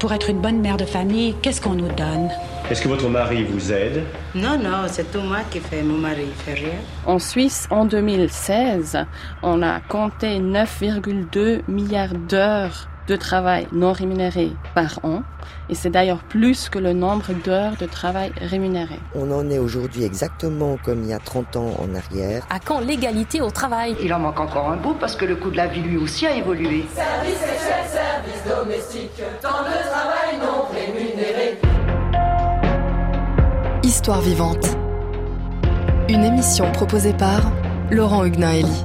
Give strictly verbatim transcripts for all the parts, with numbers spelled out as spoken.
Pour être une bonne mère de famille, qu'est-ce qu'on nous donne? Est-ce que votre mari vous aide? Non, non, c'est tout moi qui fais, mon mari ne fait rien. En Suisse, en deux mille seize, on a compté neuf virgule deux milliards d'heures de travail non rémunéré par an. Et c'est d'ailleurs plus que le nombre d'heures de travail rémunéré. On en est aujourd'hui exactement comme il y a trente ans en arrière. À quand l'égalité au travail? Il en manque encore un bout parce que le coût de la vie lui aussi a évolué. Service sexuel, service domestique, temps de travail non rémunéré. Histoire vivante. Une émission proposée par Laurent Huguenin-Elie.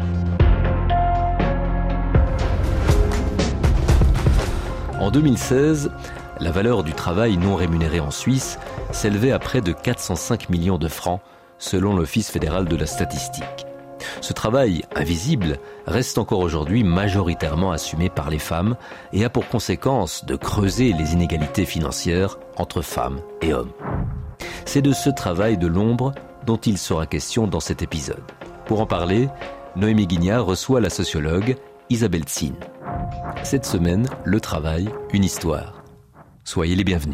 En deux mille seize, la valeur du travail non rémunéré en Suisse s'élevait à près de quatre cent cinq millions de francs, selon l'Office fédéral de la statistique. Ce travail invisible reste encore aujourd'hui majoritairement assumé par les femmes et a pour conséquence de creuser les inégalités financières entre femmes et hommes. C'est de ce travail de l'ombre dont il sera question dans cet épisode. Pour en parler, Noémie Guignard reçoit la sociologue Isabelle Zinn. Cette semaine, le travail, une histoire. Soyez les bienvenus.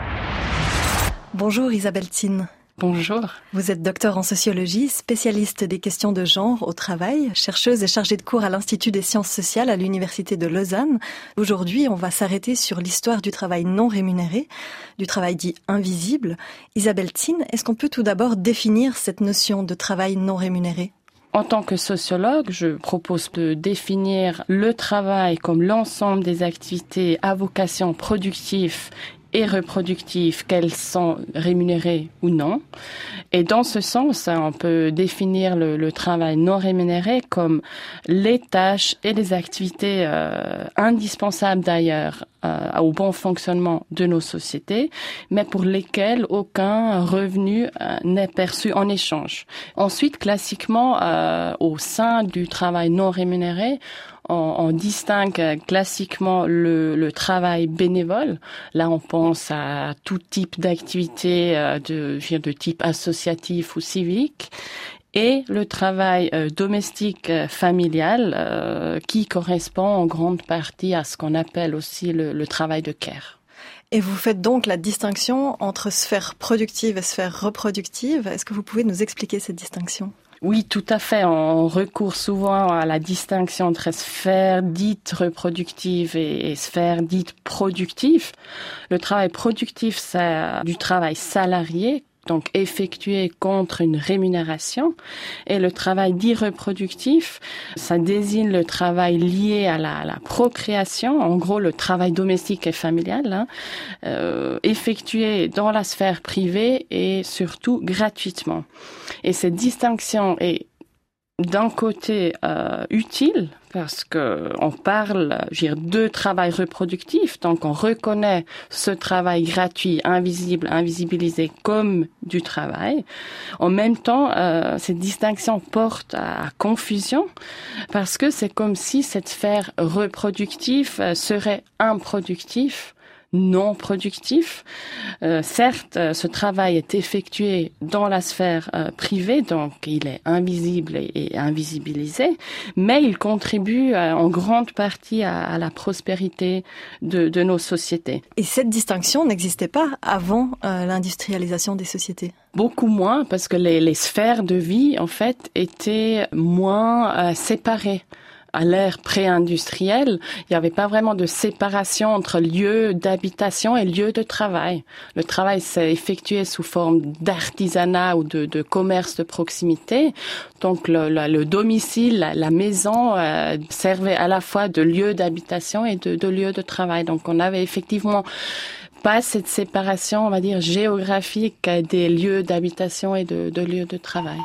Bonjour Isabelle Zinn. Bonjour. Vous êtes docteur en sociologie, spécialiste des questions de genre au travail, chercheuse et chargée de cours à l'Institut des sciences sociales à l'Université de Lausanne. Aujourd'hui, on va s'arrêter sur l'histoire du travail non rémunéré, du travail dit invisible. Isabelle Zinn, est-ce qu'on peut tout d'abord définir cette notion de travail non rémunéré ? En tant que sociologue, je propose de définir le travail comme l'ensemble des activités à vocation productive et reproductives, qu'elles sont rémunérées ou non. Et dans ce sens, on peut définir le, le travail non rémunéré comme les tâches et les activités euh, indispensables d'ailleurs euh, au bon fonctionnement de nos sociétés, mais pour lesquelles aucun revenu euh, n'est perçu en échange. Ensuite, classiquement, euh, au sein du travail non rémunéré, On, on distingue classiquement le, le travail bénévole. Là, on pense à tout type d'activité euh, de, de type associatif ou civique. Et le travail euh, domestique euh, familial euh, qui correspond en grande partie à ce qu'on appelle aussi le, le travail de care. Et vous faites donc la distinction entre sphère productive et sphère reproductive. Est-ce que vous pouvez nous expliquer cette distinction ? Oui, tout à fait. On recourt souvent à la distinction entre sphère dite reproductive et, et sphère dite productive. Le travail productif, c'est du travail salarié, donc effectué contre une rémunération. Et le travail dit reproductif, ça désigne le travail lié à la, à la procréation, en gros le travail domestique et familial, hein, euh, effectué dans la sphère privée et surtout gratuitement. Et cette distinction est d'un côté euh, utile parce que on parle, je veux dire, de travail reproductif, donc on reconnaît ce travail gratuit, invisible, invisibilisé comme du travail. En même temps, euh, cette distinction porte à, à confusion parce que c'est comme si cette sphère reproductive euh, serait improductive, non productif. Euh, certes, ce travail est effectué dans la sphère euh, privée, donc il est invisible et, et invisibilisé, mais il contribue euh, en grande partie à, à la prospérité de, de nos sociétés. Et cette distinction n'existait pas avant euh, l'industrialisation des sociétés ? Beaucoup moins, parce que les, les sphères de vie, en fait, étaient moins euh, séparées. À l'ère pré-industrielle, il n'y avait pas vraiment de séparation entre lieu d'habitation et lieu de travail. Le travail s'est effectué sous forme d'artisanat ou de, de commerce de proximité. Donc le, le, le domicile, la, la maison euh, servait à la fois de lieu d'habitation et de, de lieu de travail. Donc on avait effectivement pas cette séparation, on va dire, géographique des lieux d'habitation et de, de lieux de travail.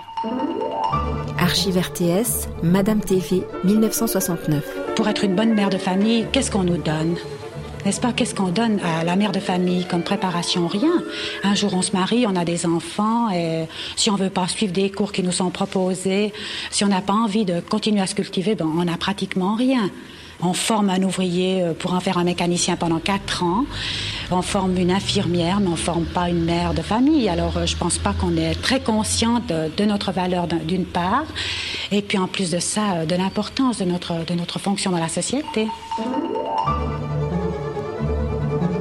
Archives R T S, Madame T V, dix-neuf cent soixante-neuf. Pour être une bonne mère de famille, qu'est-ce qu'on nous donne ? N'est-ce pas, qu'est-ce qu'on donne à la mère de famille comme préparation? Rien. Un jour, on se marie, on a des enfants, et si on veut pas suivre des cours qui nous sont proposés, si on n'a pas envie de continuer à se cultiver, ben, on n'a pratiquement rien. On forme un ouvrier pour en faire un mécanicien pendant quatre ans. On forme une infirmière, mais on ne forme pas une mère de famille. Alors, je ne pense pas qu'on est très conscient de, de notre valeur d'une part, et puis en plus de ça, de l'importance de notre, de notre fonction dans la société.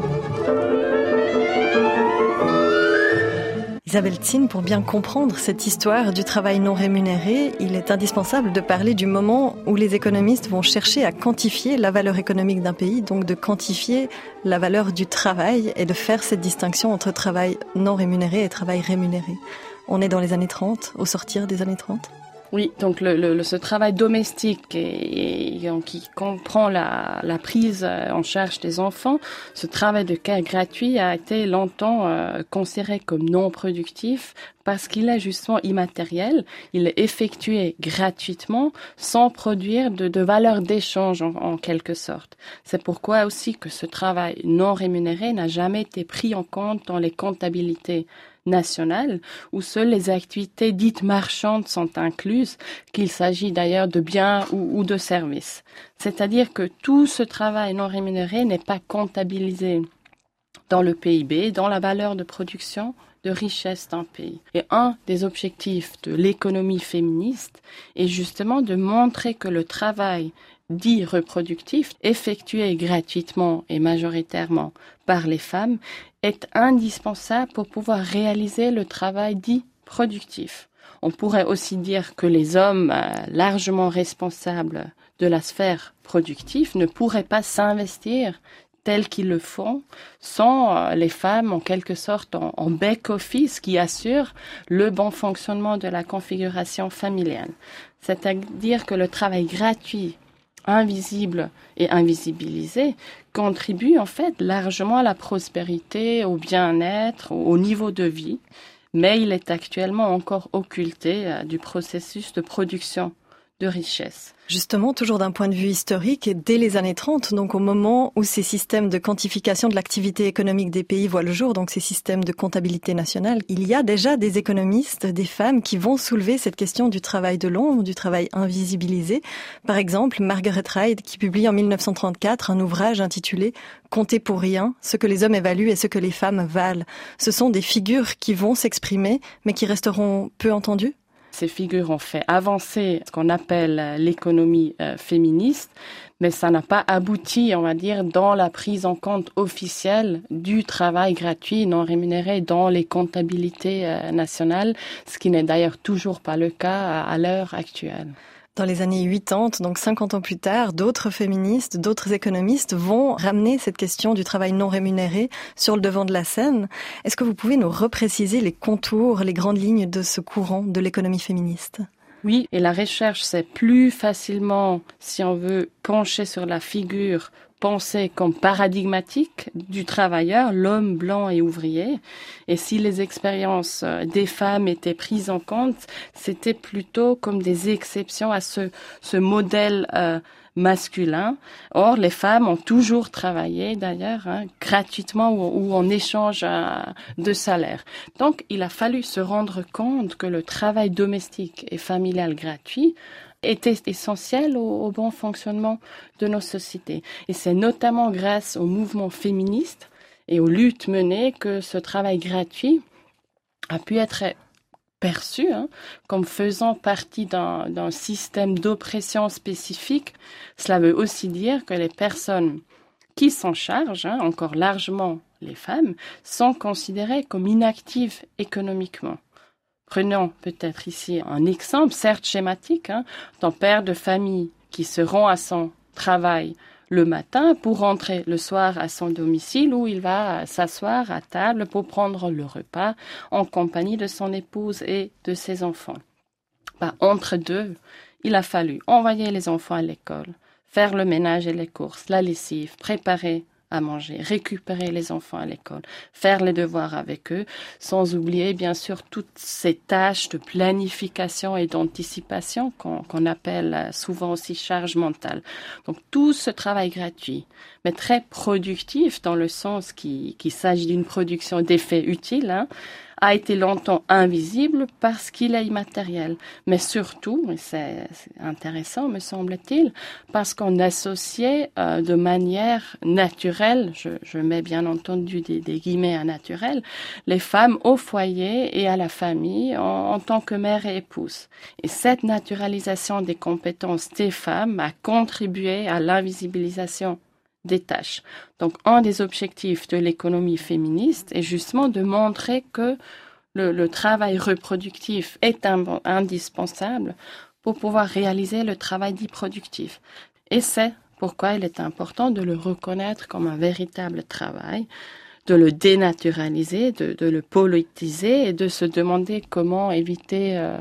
Isabelle Tsine, pour bien comprendre cette histoire du travail non rémunéré, il est indispensable de parler du moment où les économistes vont chercher à quantifier la valeur économique d'un pays, donc de quantifier la valeur du travail et de faire cette distinction entre travail non rémunéré et travail rémunéré. On est dans les années trente, au sortir des années trente. Oui, donc le, le, ce travail domestique et, et, qui comprend la, la prise en charge des enfants, ce travail de care gratuit a été longtemps euh, considéré comme non productif parce qu'il est justement immatériel, il est effectué gratuitement sans produire de, de valeur d'échange en, en quelque sorte. C'est pourquoi aussi que ce travail non rémunéré n'a jamais été pris en compte dans les comptabilités nationale, où seules les activités dites marchandes sont incluses, qu'il s'agit d'ailleurs de biens ou, ou de services. C'est-à-dire que tout ce travail non rémunéré n'est pas comptabilisé dans le P I B, dans la valeur de production de richesse d'un pays. Et un des objectifs de l'économie féministe est justement de montrer que le travail dit reproductif, effectué gratuitement et majoritairement par les femmes, est indispensable pour pouvoir réaliser le travail dit productif. On pourrait aussi dire que les hommes euh, largement responsables de la sphère productive ne pourraient pas s'investir tels qu'ils le font sans euh, les femmes en quelque sorte en, en back-office qui assurent le bon fonctionnement de la configuration familiale. C'est-à-dire que le travail gratuit, invisible et invisibilisé contribue en fait largement à la prospérité, au bien-être, au niveau de vie, mais il est actuellement encore occulté euh, du processus de production de richesse. Justement, toujours d'un point de vue historique, et dès les années trente, donc au moment où ces systèmes de quantification de l'activité économique des pays voient le jour, donc ces systèmes de comptabilité nationale, il y a déjà des économistes, des femmes qui vont soulever cette question du travail de l'ombre, du travail invisibilisé. Par exemple, Margaret Ride, qui publie en mille neuf cent trente-quatre un ouvrage intitulé « Compter pour rien, ce que les hommes évaluent et ce que les femmes valent ». Ce sont des figures qui vont s'exprimer, mais qui resteront peu entendues. Ces figures ont fait avancer ce qu'on appelle l'économie euh, féministe, mais ça n'a pas abouti, on va dire, dans la prise en compte officielle du travail gratuit non rémunéré dans les comptabilités euh, nationales, ce qui n'est d'ailleurs toujours pas le cas à, à l'heure actuelle. Dans les années quatre-vingt-dix, donc cinquante ans plus tard, d'autres féministes, d'autres économistes vont ramener cette question du travail non rémunéré sur le devant de la scène. Est-ce que vous pouvez nous repréciser les contours, les grandes lignes de ce courant de l'économie féministe ? Oui, et la recherche, c'est plus facilement, si on veut, pencher sur la figure pensée comme paradigmatique du travailleur, l'homme blanc et ouvrier. Et si les expériences des femmes étaient prises en compte, c'était plutôt comme des exceptions à ce, ce modèle euh, masculin. Or, les femmes ont toujours travaillé, d'ailleurs, hein, gratuitement ou, ou en échange euh, de salaire. Donc, il a fallu se rendre compte que le travail domestique et familial gratuit était essentiel au, au bon fonctionnement de nos sociétés. Et c'est notamment grâce au mouvement féministe et aux luttes menées que ce travail gratuit a pu être perçu hein, comme faisant partie d'un, d'un système d'oppression spécifique. Cela veut aussi dire que les personnes qui s'en chargent, hein, encore largement les femmes, sont considérées comme inactives économiquement. Prenons peut-être ici un exemple, certes schématique, hein, d'un père de famille qui se rend à son travail le matin pour rentrer le soir à son domicile où il va s'asseoir à table pour prendre le repas en compagnie de son épouse et de ses enfants. Bah, entre deux, il a fallu envoyer les enfants à l'école, faire le ménage et les courses, la lessive, préparer à manger, récupérer les enfants à l'école, faire les devoirs avec eux, sans oublier bien sûr toutes ces tâches de planification et d'anticipation qu'on, qu'on appelle souvent aussi charge mentale. Donc tout ce travail gratuit, mais très productif dans le sens qu'il, qu'il s'agit d'une production d'effets utiles, hein, a été longtemps invisible parce qu'il est immatériel. Mais surtout, et c'est, c'est intéressant me semble-t-il, parce qu'on associait euh, de manière naturelle, je, je mets bien entendu des, des guillemets à naturel, les femmes au foyer et à la famille en, en tant que mère et épouse. Et cette naturalisation des compétences des femmes a contribué à l'invisibilisation des tâches. Donc, un des objectifs de l'économie féministe est justement de montrer que Le, le travail reproductif est un, indispensable pour pouvoir réaliser le travail dit productif. Et c'est pourquoi il est important de le reconnaître comme un véritable travail, de le dénaturaliser, de, de le politiser et de se demander comment éviter euh,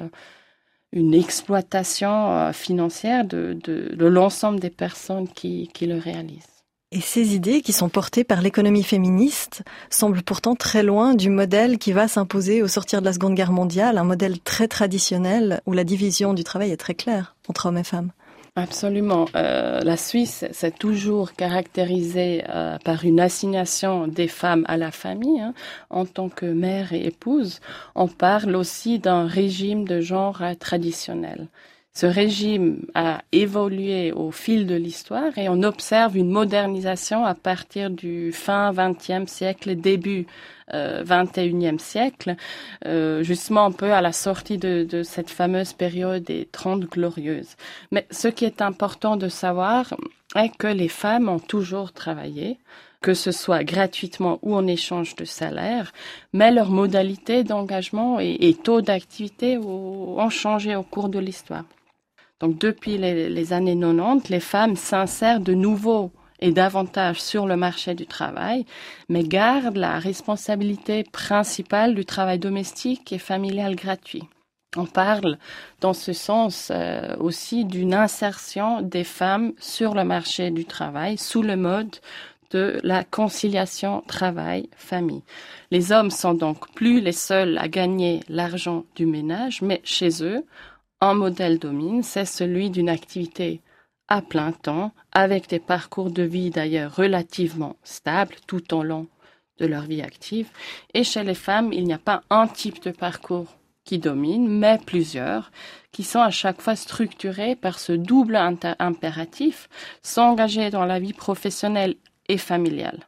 une exploitation euh, financière de, de, de l'ensemble des personnes qui, qui le réalisent. Et ces idées qui sont portées par l'économie féministe semblent pourtant très loin du modèle qui va s'imposer au sortir de la Seconde Guerre mondiale, un modèle très traditionnel où la division du travail est très claire entre hommes et femmes. Absolument. Euh, la Suisse s'est toujours caractérisée euh, par une assignation des femmes à la famille, hein, en tant que mère et épouse. On parle aussi d'un régime de genre euh, traditionnel. Ce régime a évolué au fil de l'histoire et on observe une modernisation à partir du fin vingtième siècle, début euh, vingt et unième siècle, euh, justement un peu à la sortie de, de cette fameuse période des Trente Glorieuses. Mais ce qui est important de savoir est que les femmes ont toujours travaillé, que ce soit gratuitement ou en échange de salaire, mais leurs modalités d'engagement et, et taux d'activité ont changé au cours de l'histoire. Donc, depuis les, les années quatre-vingt-dix, les femmes s'insèrent de nouveau et davantage sur le marché du travail, mais gardent la responsabilité principale du travail domestique et familial gratuit. On parle dans ce sens euh, aussi d'une insertion des femmes sur le marché du travail sous le mode de la conciliation travail-famille. Les hommes sont donc plus les seuls à gagner l'argent du ménage, mais chez eux, un modèle domine, c'est celui d'une activité à plein temps, avec des parcours de vie d'ailleurs relativement stables tout au long de leur vie active. Et chez les femmes, il n'y a pas un type de parcours qui domine, mais plusieurs, qui sont à chaque fois structurés par ce double inter- impératif, s'engager dans la vie professionnelle et familiale.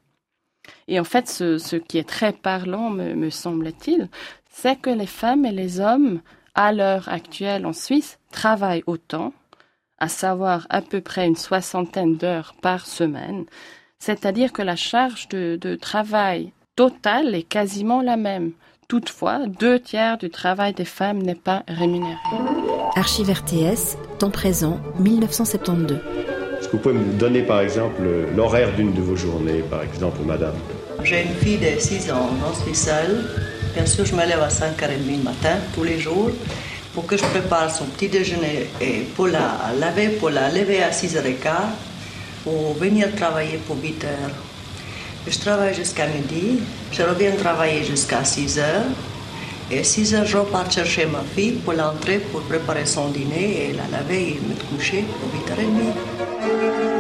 Et en fait, ce, ce qui est très parlant, me, me semble-t-il, c'est que les femmes et les hommes à l'heure actuelle en Suisse, travaillent autant, à savoir à peu près une soixantaine d'heures par semaine, c'est-à-dire que la charge de, de travail totale est quasiment la même. Toutefois, deux tiers du travail des femmes n'est pas rémunéré. Archives R T S, temps présent, dix-neuf cent soixante-douze. Est-ce que vous pouvez me donner par exemple l'horaire d'une de vos journées, par exemple, madame? J'ai une fille de six ans, je suis seule. Bien sûr, je me lève à cinq heures trente le matin, tous les jours, pour que je prépare son petit déjeuner et pour la laver, pour la lever à six heures quinze, pour venir travailler pour huit heures. Je travaille jusqu'à midi, je reviens travailler jusqu'à six heures. Et à six heures, je repars chercher ma fille pour l'entrer, pour préparer son dîner et la laver et me coucher pour huit heures trente.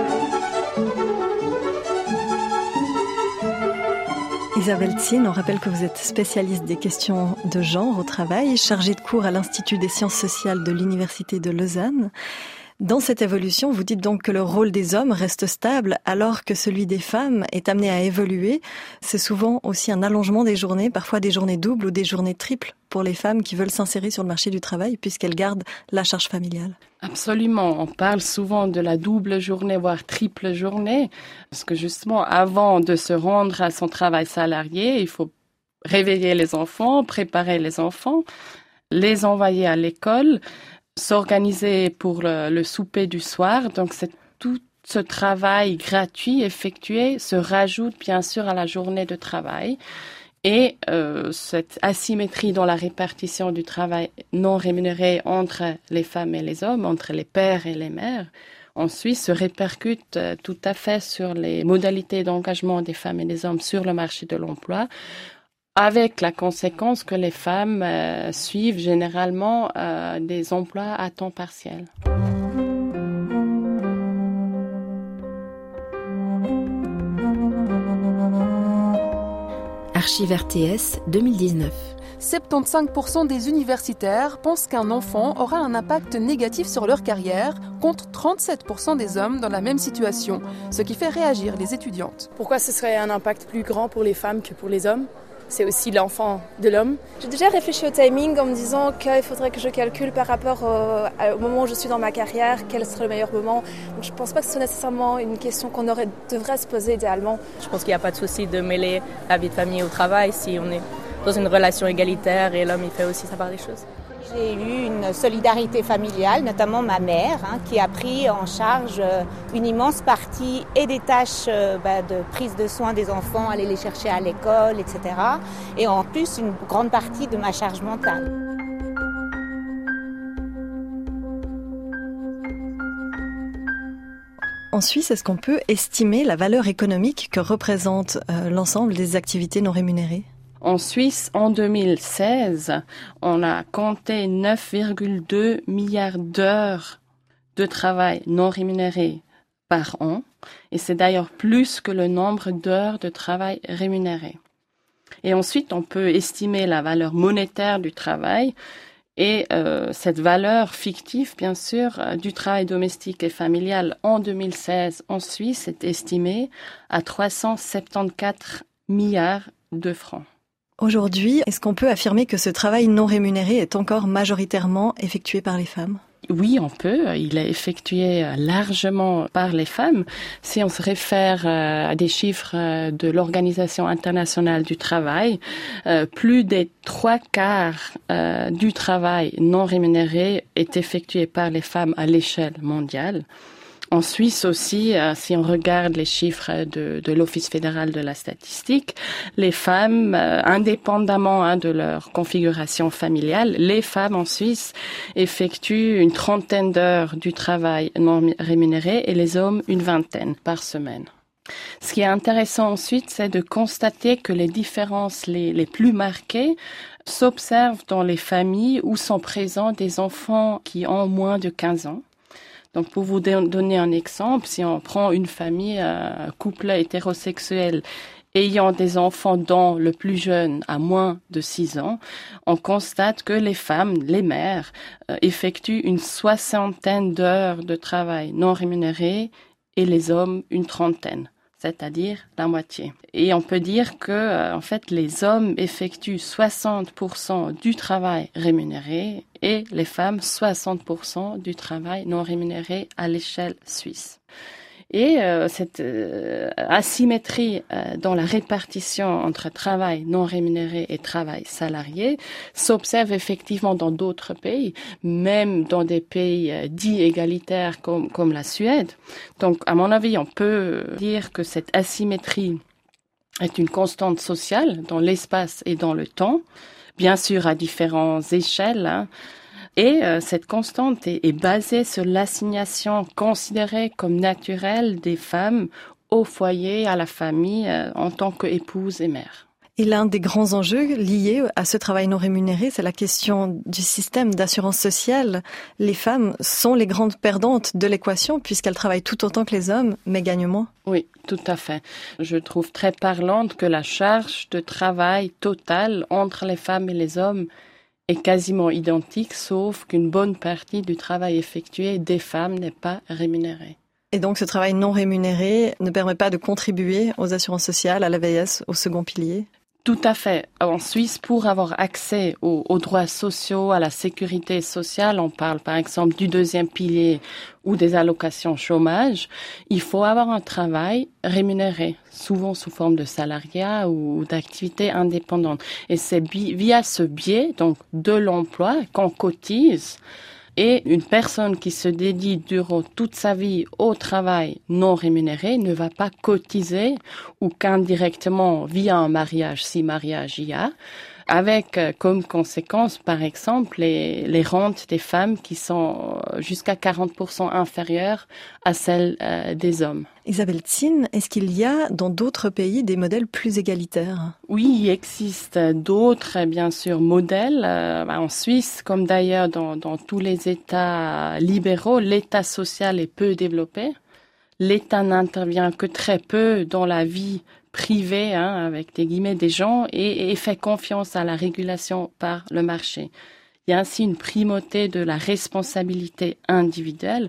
Isabelle Zinn, on rappelle que vous êtes spécialiste des questions de genre au travail, chargée de cours à l'Institut des sciences sociales de l'Université de Lausanne. Dans cette évolution, vous dites donc que le rôle des hommes reste stable alors que celui des femmes est amené à évoluer. C'est souvent aussi un allongement des journées, parfois des journées doubles ou des journées triples pour les femmes qui veulent s'insérer sur le marché du travail puisqu'elles gardent la charge familiale. Absolument. On parle souvent de la double journée, voire triple journée, parce que justement, avant de se rendre à son travail salarié, il faut réveiller les enfants, préparer les enfants, les envoyer à l'école, s'organiser pour le, le souper du soir. Donc, c'est tout ce travail gratuit effectué se rajoute bien sûr à la journée de travail. Et euh, cette asymétrie dans la répartition du travail non rémunéré entre les femmes et les hommes, entre les pères et les mères, en Suisse se répercute euh, tout à fait sur les modalités d'engagement des femmes et des hommes sur le marché de l'emploi, avec la conséquence que les femmes euh, suivent généralement euh, des emplois à temps partiel. Archives R T S deux mille dix-neuf. soixante-quinze pour cent des universitaires pensent qu'un enfant aura un impact négatif sur leur carrière, contre trente-sept pour cent des hommes dans la même situation, ce qui fait réagir les étudiantes. Pourquoi ce serait un impact plus grand pour les femmes que pour les hommes ? c'est aussi l'enfant de l'homme. J'ai déjà réfléchi au timing en me disant qu'il faudrait que je calcule par rapport au, au moment où je suis dans ma carrière, quel serait le meilleur moment. Donc, je ne pense pas que ce soit nécessairement une question qu'on aurait, devrait se poser idéalement. Je pense qu'il n'y a pas de souci de mêler la vie de famille au travail si on est dans une relation égalitaire et l'homme il fait aussi sa part des choses. J'ai eu une solidarité familiale, notamment ma mère, hein, qui a pris en charge une immense partie et des tâches euh, bah, de prise de soins des enfants, aller les chercher à l'école, et cetera. Et en plus, une grande partie de ma charge mentale. En Suisse, est-ce qu'on peut estimer la valeur économique que représente euh, l'ensemble des activités non rémunérées ? En Suisse, en deux mille seize, on a compté neuf virgule deux milliards d'heures de travail non rémunéré par an. Et c'est d'ailleurs plus que le nombre d'heures de travail rémunéré. Et ensuite, on peut estimer la valeur monétaire du travail. Et euh, cette valeur fictive, bien sûr, du travail domestique et familial en deux mille seize en Suisse est estimée à trois cent soixante-quatorze milliards de francs. Aujourd'hui, est-ce qu'on peut affirmer que ce travail non rémunéré est encore majoritairement effectué par les femmes ? Oui, on peut. Il est effectué largement par les femmes. Si on se réfère à des chiffres de l'Organisation internationale du travail, plus des trois quarts du travail non rémunéré est effectué par les femmes à l'échelle mondiale. En Suisse aussi, euh, si on regarde les chiffres de, de l'Office fédéral de la statistique, les femmes, euh, indépendamment hein, de leur configuration familiale, les femmes en Suisse effectuent une trentaine d'heures du travail non rémunéré et les hommes une vingtaine par semaine. Ce qui est intéressant ensuite, c'est de constater que les différences les, les plus marquées s'observent dans les familles où sont présents des enfants qui ont moins de quinze ans. Donc, pour vous donner un exemple, si on prend une famille, un couple hétérosexuel ayant des enfants dont le plus jeune a moins de six ans, on constate que les femmes, les mères, euh, effectuent une soixantaine d'heures de travail non rémunéré et les hommes une trentaine, c'est-à-dire la moitié. Et on peut dire que, euh, en fait, les hommes effectuent soixante pour cent du travail rémunéré et les femmes soixante pour cent du travail non rémunéré à l'échelle suisse. Et euh, cette euh, asymétrie euh, dans la répartition entre travail non rémunéré et travail salarié s'observe effectivement dans d'autres pays, même dans des pays euh, dits égalitaires comme, comme la Suède. Donc, à mon avis, on peut dire que cette asymétrie est une constante sociale dans l'espace et dans le temps, bien sûr à différentes échelles, hein. Et euh, cette constante est, est basée sur l'assignation considérée comme naturelle des femmes au foyer, à la famille, euh, en tant qu'épouse et mère. Et l'un des grands enjeux liés à ce travail non rémunéré, c'est la question du système d'assurance sociale. Les femmes sont les grandes perdantes de l'équation puisqu'elles travaillent tout autant que les hommes, mais gagnent moins. Oui, tout à fait. Je trouve très parlante que la charge de travail totale entre les femmes et les hommes est quasiment identique, sauf qu'une bonne partie du travail effectué des femmes n'est pas rémunérée. Et donc ce travail non rémunéré ne permet pas de contribuer aux assurances sociales, à l'A V S, au second pilier ? Tout à fait. En Suisse, pour avoir accès aux, aux droits sociaux, à la sécurité sociale, on parle par exemple du deuxième pilier ou des allocations chômage, il faut avoir un travail rémunéré, souvent sous forme de salariat ou d'activité indépendante. Et c'est via ce biais, donc de l'emploi, qu'on cotise. Et une personne qui se dédie durant toute sa vie au travail non rémunéré ne va pas cotiser ou qu'indirectement via un mariage, si mariage il y a, avec comme conséquence, par exemple, les, les rentes des femmes qui sont jusqu'à quarante pour cent inférieures à celles euh, des hommes. Isabelle Zinn, est-ce qu'il y a dans d'autres pays des modèles plus égalitaires ? Oui, il existe d'autres, bien sûr, modèles. Euh, en Suisse, comme d'ailleurs dans, dans tous les États libéraux, l'État social est peu développé. L'État n'intervient que très peu dans la vie privée, hein, avec des guillemets, des gens, et, et fait confiance à la régulation par le marché. Il y a ainsi une primauté de la responsabilité individuelle.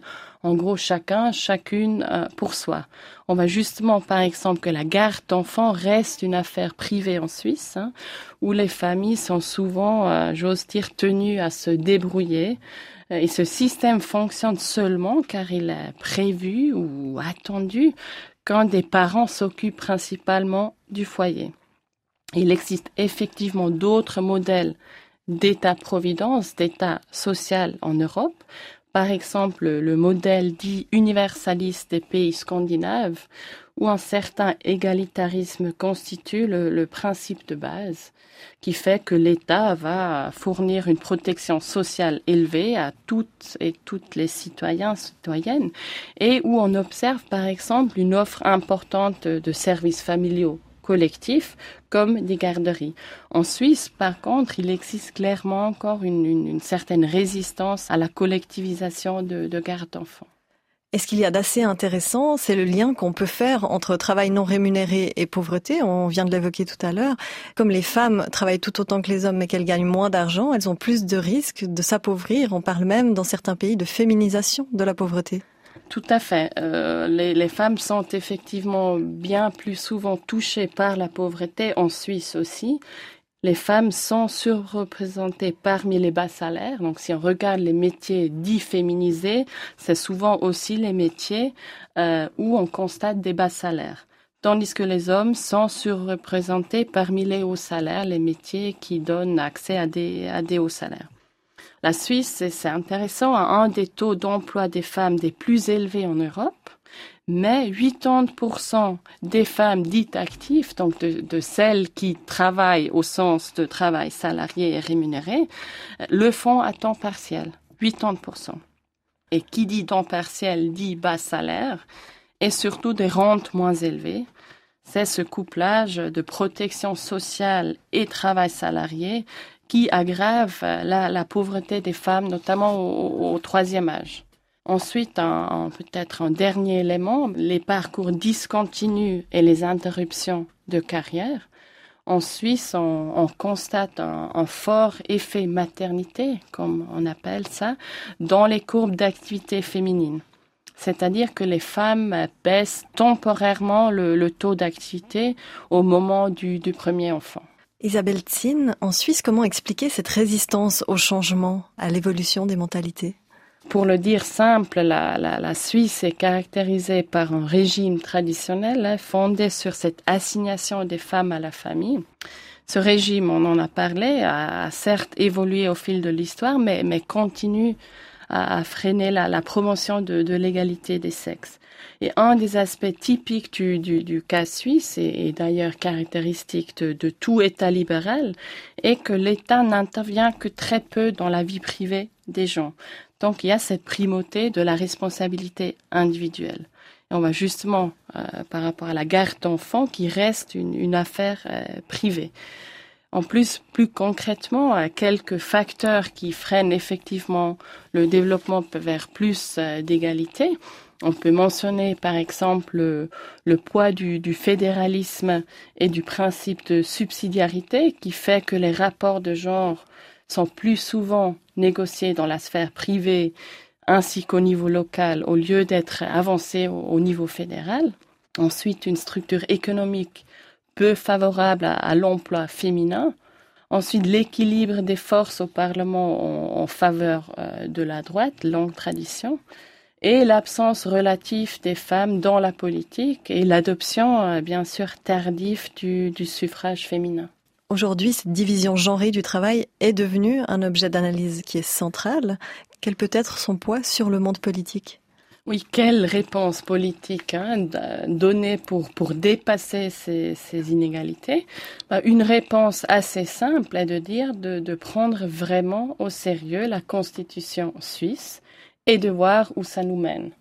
En gros, chacun, chacune euh, pour soi. On va justement, par exemple, que la garde d'enfants reste une affaire privée en Suisse, hein, où les familles sont souvent, euh, j'ose dire, tenues à se débrouiller. Et ce système fonctionne seulement car il est prévu ou attendu quand des parents s'occupent principalement du foyer. Il existe effectivement d'autres modèles d'État-providence, d'État social en Europe. Par exemple, le modèle dit universaliste des pays scandinaves, où un certain égalitarisme constitue le, le principe de base, qui fait que l'État va fournir une protection sociale élevée à toutes et toutes les citoyens, citoyennes, et où on observe par exemple une offre importante de services familiaux collectifs comme des garderies. En Suisse, par contre, il existe clairement encore une, une, une certaine résistance à la collectivisation de, de garde d'enfants. Et ce qu'il y a d'assez intéressant, c'est le lien qu'on peut faire entre travail non rémunéré et pauvreté. On vient de l'évoquer tout à l'heure. Comme les femmes travaillent tout autant que les hommes mais qu'elles gagnent moins d'argent, elles ont plus de risques de s'appauvrir. On parle même dans certains pays de féminisation de la pauvreté. Tout à fait. Euh, les, les femmes sont effectivement bien plus souvent touchées par la pauvreté, en Suisse aussi. Les femmes sont surreprésentées parmi les bas salaires. Donc, si on regarde les métiers dits féminisés, c'est souvent aussi les métiers euh, où on constate des bas salaires. Tandis que les hommes sont surreprésentés parmi les hauts salaires, les métiers qui donnent accès à des, à des hauts salaires. La Suisse, c'est intéressant, a un des taux d'emploi des femmes des plus élevés en Europe, mais quatre-vingts pour cent des femmes dites actives, donc de, de celles qui travaillent au sens de travail salarié et rémunéré, le font à temps partiel, quatre-vingts pour cent. Et qui dit temps partiel dit bas salaire et surtout des rentes moins élevées. C'est ce couplage de protection sociale et travail salarié qui aggrave la, la pauvreté des femmes, notamment au, au troisième âge. Ensuite, un, un, peut-être un dernier élément, les parcours discontinus et les interruptions de carrière. En Suisse, on, on constate un, un fort effet maternité, comme on appelle ça, dans les courbes d'activité féminine. C'est-à-dire que les femmes baissent temporairement le, le taux d'activité au moment du, du premier enfant. Isabelle Zinn, en Suisse, comment expliquer cette résistance au changement, à l'évolution des mentalités ? Pour le dire simple, la, la, la Suisse est caractérisée par un régime traditionnel hein, fondé sur cette assignation des femmes à la famille. Ce régime, on en a parlé, a, a certes évolué au fil de l'histoire, mais, mais continue à, à freiner la, la promotion de, de l'égalité des sexes. Et un des aspects typiques du, du, du cas suisse, et, et d'ailleurs caractéristique de, de tout État libéral, est que l'État n'intervient que très peu dans la vie privée des gens. Donc il y a cette primauté de la responsabilité individuelle. Et on va justement, euh, par rapport à la garde d'enfants, qui reste une, une affaire euh, privée. En plus, plus concrètement, euh, quelques facteurs qui freinent effectivement le développement vers plus euh, d'égalité. On peut mentionner par exemple le, le poids du, du fédéralisme et du principe de subsidiarité qui fait que les rapports de genre sont plus souvent négociés dans la sphère privée ainsi qu'au niveau local au lieu d'être avancés au, au niveau fédéral. Ensuite, une structure économique peu favorable à, à l'emploi féminin. Ensuite, l'équilibre des forces au Parlement en, en faveur euh, de la droite, longue tradition. Et l'absence relative des femmes dans la politique et l'adoption, bien sûr, tardive du, du suffrage féminin. Aujourd'hui, cette division genrée du travail est devenue un objet d'analyse qui est central. Quel peut être son poids sur le monde politique ? Oui, quelle réponse politique hein, donnée pour, pour dépasser ces, ces inégalités ? Une réponse assez simple est de dire de, de prendre vraiment au sérieux la Constitution suisse et de voir où ça nous mène.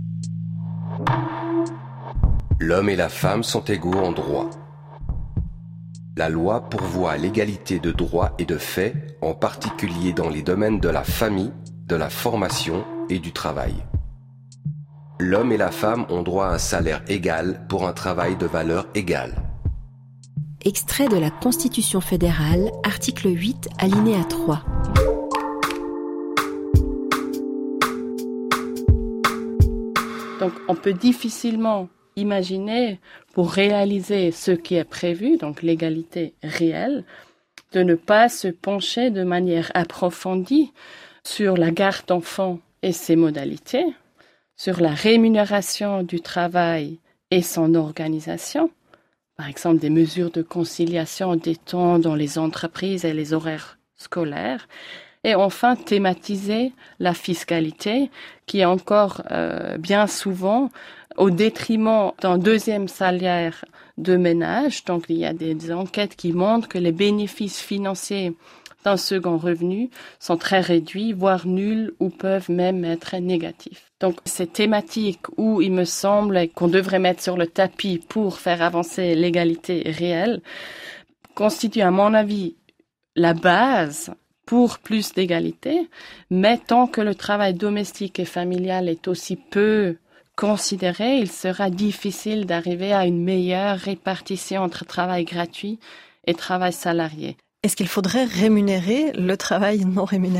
L'homme et la femme sont égaux en droit. La loi pourvoit à l'égalité de droits et de faits, en particulier dans les domaines de la famille, de la formation et du travail. L'homme et la femme ont droit à un salaire égal pour un travail de valeur égale. Extrait de la Constitution fédérale, article huit, alinéa trois. Donc on peut difficilement imaginer, pour réaliser ce qui est prévu, donc l'égalité réelle, de ne pas se pencher de manière approfondie sur la garde d'enfants et ses modalités, sur la rémunération du travail et son organisation, par exemple des mesures de conciliation des temps dans les entreprises et les horaires scolaires, et enfin thématiser la fiscalité qui est encore euh, bien souvent au détriment d'un deuxième salaire de ménage. Donc il y a des, des enquêtes qui montrent que les bénéfices financiers d'un second revenu sont très réduits, voire nuls, ou peuvent même être négatifs. Donc ces thématiques où il me semble qu'on devrait mettre sur le tapis pour faire avancer l'égalité réelle constituent à mon avis la base pour plus d'égalité, mais tant que le travail domestique et familial est aussi peu considéré, il sera difficile d'arriver à une meilleure répartition entre travail gratuit et travail salarié. Est-ce qu'il faudrait rémunérer le travail non rémunéré ?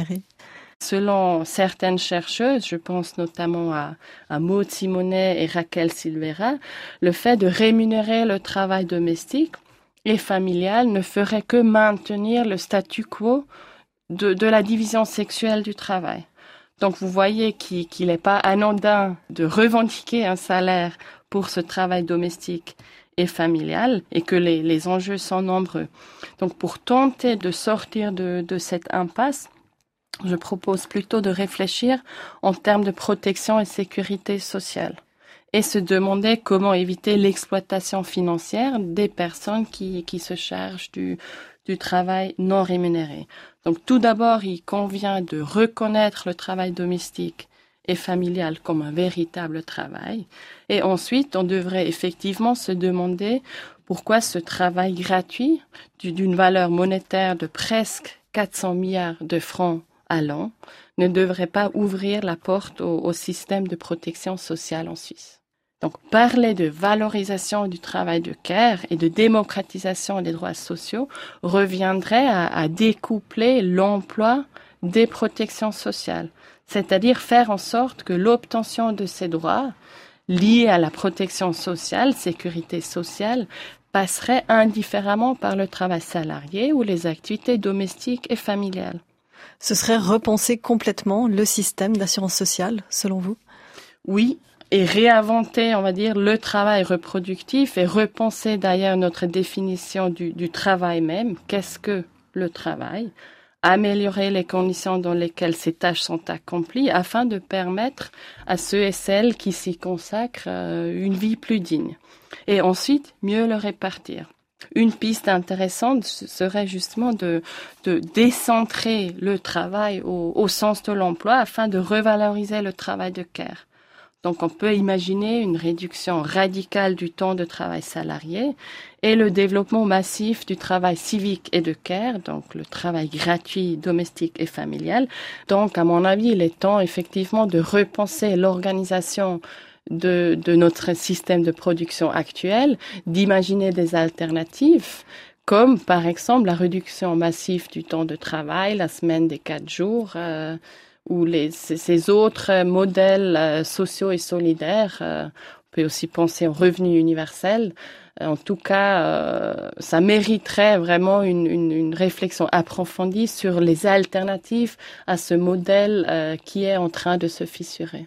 Selon certaines chercheuses, je pense notamment à, à Maud Simonet et Raquel Silveira, le fait de rémunérer le travail domestique et familial ne ferait que maintenir le statu quo de, de la division sexuelle du travail. Donc vous voyez qu'il, qu'il n'est pas anodin de revendiquer un salaire pour ce travail domestique et familial et que les, les enjeux sont nombreux. Donc pour tenter de sortir de, de cette impasse, je propose plutôt de réfléchir en termes de protection et sécurité sociale et se demander comment éviter l'exploitation financière des personnes qui, qui se chargent du, du travail non rémunéré. Donc tout d'abord, il convient de reconnaître le travail domestique et familial comme un véritable travail. Et ensuite, on devrait effectivement se demander pourquoi ce travail gratuit, d'une valeur monétaire de presque quatre cents milliards de francs à l'an, ne devrait pas ouvrir la porte au, au système de protection sociale en Suisse. Donc, parler de valorisation du travail de care et de démocratisation des droits sociaux reviendrait à, à découpler l'emploi des protections sociales, c'est-à-dire faire en sorte que l'obtention de ces droits liés à la protection sociale, sécurité sociale, passerait indifféremment par le travail salarié ou les activités domestiques et familiales. Ce serait repenser complètement le système d'assurance sociale, selon vous ? Oui. Et réinventer, on va dire, le travail reproductif et repenser d'ailleurs notre définition du, du travail même. Qu'est-ce que le travail ? Améliorer les conditions dans lesquelles ces tâches sont accomplies afin de permettre à ceux et celles qui s'y consacrent euh, une vie plus digne. Et ensuite, mieux le répartir. Une piste intéressante serait justement de, de décentrer le travail au, au sens de l'emploi afin de revaloriser le travail de care. Donc on peut imaginer une réduction radicale du temps de travail salarié et le développement massif du travail civique et de care, donc le travail gratuit, domestique et familial. Donc à mon avis, il est temps effectivement de repenser l'organisation de, de notre système de production actuel, d'imaginer des alternatives, comme par exemple la réduction massive du temps de travail, la semaine des quatre jours, euh, ou les, ces autres modèles euh, sociaux et solidaires. Euh, on peut aussi penser au revenu universel. Euh, en tout cas, euh, ça mériterait vraiment une, une, une réflexion approfondie sur les alternatives à ce modèle euh, qui est en train de se fissurer.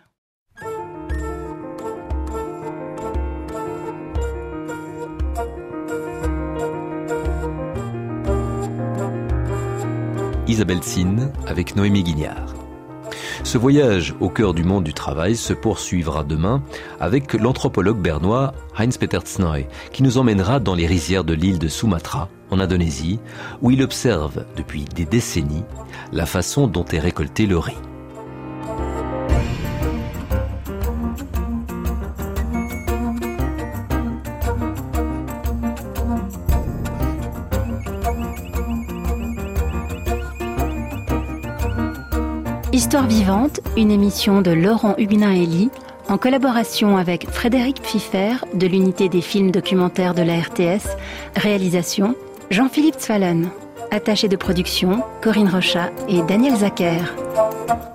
Isabelle Sinn avec Noémie Guignard. Ce voyage au cœur du monde du travail se poursuivra demain avec l'anthropologue bernois Heinz-Peter Tsnoy, qui nous emmènera dans les rizières de l'île de Sumatra, en Indonésie, où il observe depuis des décennies la façon dont est récolté le riz. Histoire vivante, une émission de Laurent Huguenin-Elie, en collaboration avec Frédéric Pfiffer de l'unité des films documentaires de la R T S, réalisation Jean-Philippe Zwalen, attaché de production Corinne Rochat et Daniel Zacher.